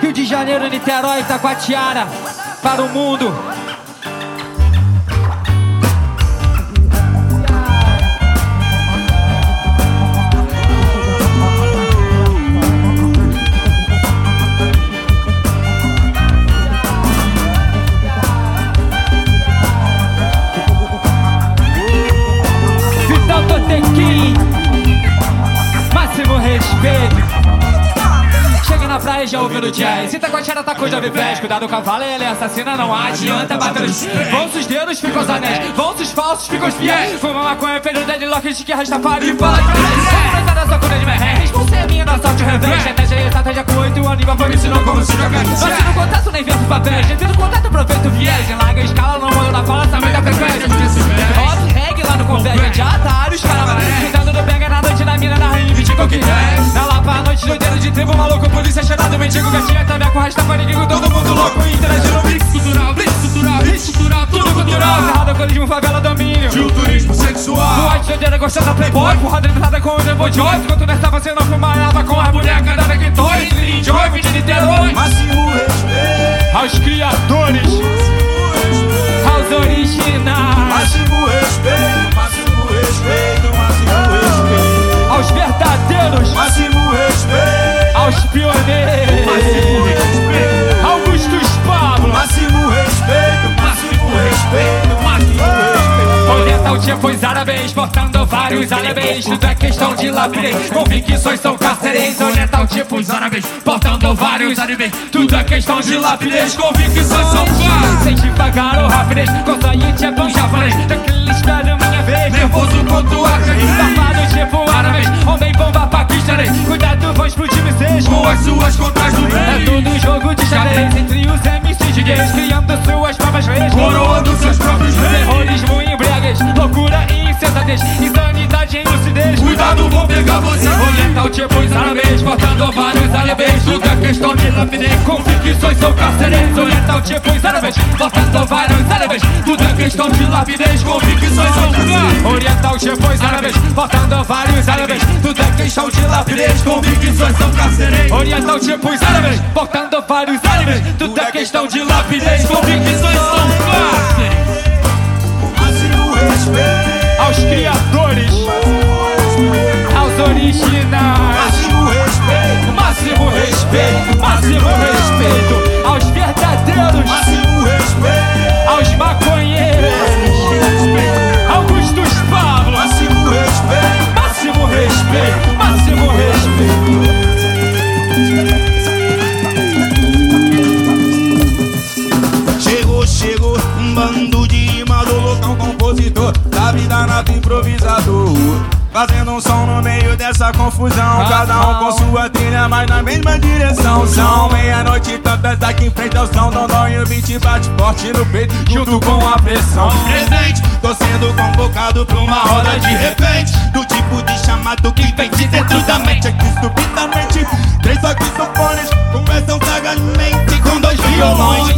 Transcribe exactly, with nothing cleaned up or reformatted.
Rio de Janeiro, Niterói, Itacoatiara, para o mundo. Vital Totequim, máximo respeito. Chega na praia já ouvindo jazz. Itacoatiara tá coisa de vez. Cuidado com a vala, ele é assassina, não adianta bater os... Vão-se os dedos, ficam os anéis. Vão-se os falsos, ficam os fiéis. Fuma maconha, fez o deadlock de que Rastafari e fala que é da sua cura de merréis. Você é minha, da sorte o revés. Estratégia e estratégia com oito, o Aníbal foi me ensinou como se jogar. Assino contato, nem vento papéis. Tendo contato, aproveito o viés. Em larga escala, não mando na fala, sabe da frequência. Roda reggae lá no convés. De atalhos, caramba. Cuidado do pega na noite, na mina, na rainha, vitico que é. Na Lapa, à noite, no dedo de tribo, maluco, polícia cheirado, mendigo, gatinha, também com Rastafari, todo mundo louco, interagindo, blitz cultural, blitz cultural, blitz cultural, tudo cultural. Errado, alcoolismo, favela, domínio, de um turismo sexual. No white, doideira, gostando da playboy, porrada limitada com o Devo Joy. Enquanto nessa você não fumava com a boneca da Victoria, enjoy, vídeo de Niterói. Máximo respeito aos criadores, aos originais. Máximo respeito, máximo respeito, máximo respeito aos verdadeiros, máximo respeito aos pioneiros, máximo respeito Augustus Pablo, máximo respeito, máximo respeito, máximo respeito. Oriental tipo os árabes, portando vários árabes. Tudo é questão de lapidez, convicções são cárceres. Oriental tipo os árabes, portando vários árabes. Tudo é questão de lapidez, convicções são cárceres. Sem devagar ou rapidez, consaíte é bom japonês. Daquele espelho minha vez, nervoso quanto a safado tipo árabes, homem bomba paquistanês. Cuidado, vão explodir vocês com as suas contas do bem. É tudo jogo de xadrez entre os M Cs de gays, criando suas próprias leis, coroando seus próprios reis. Terrorismo e embriaguez, loucura e insensatez, insanidade e lucidez. Cuidado, vou pegar você. Oriental tipo os árabes, portando vários árabes. Tudo é questão de lapidez, convicções são cárceres. Oriental tipo os árabes, portando vários árabes. Tudo é questão de lapidez, convicções são cárceres. Oriental tipo os árabes, portando vários árabes. Tudo é questão de lapidez, convicções são cárceres. Oriental tipo os árabes, portando vários árabes. Tudo é questão de lapidez, convicções são cárceres. Máximo respeito aos criadores, aos originais. Máximo respeito, máximo respeito, máximo respeito aos verdadeiros, máximo respeito aos maconheiros, Augustus Pablo, máximo respeito, máximo respeito, máximo respeito. Chegou, chegou, um bando de imador, local compositor da vida nata improvisador. Fazendo um som no meio dessa confusão, cada um com sua trilha, mas na mesma direção. São meia-noite, tantas aqui em frente ao som. Dondó e o beat bate forte no peito, junto com a pressão. Presente, tô sendo convocado pra uma roda de repente, do tipo de chamado que vem de dentro da mente. Aqui subitamente, três saxofones conversam sagazmente com dois violões.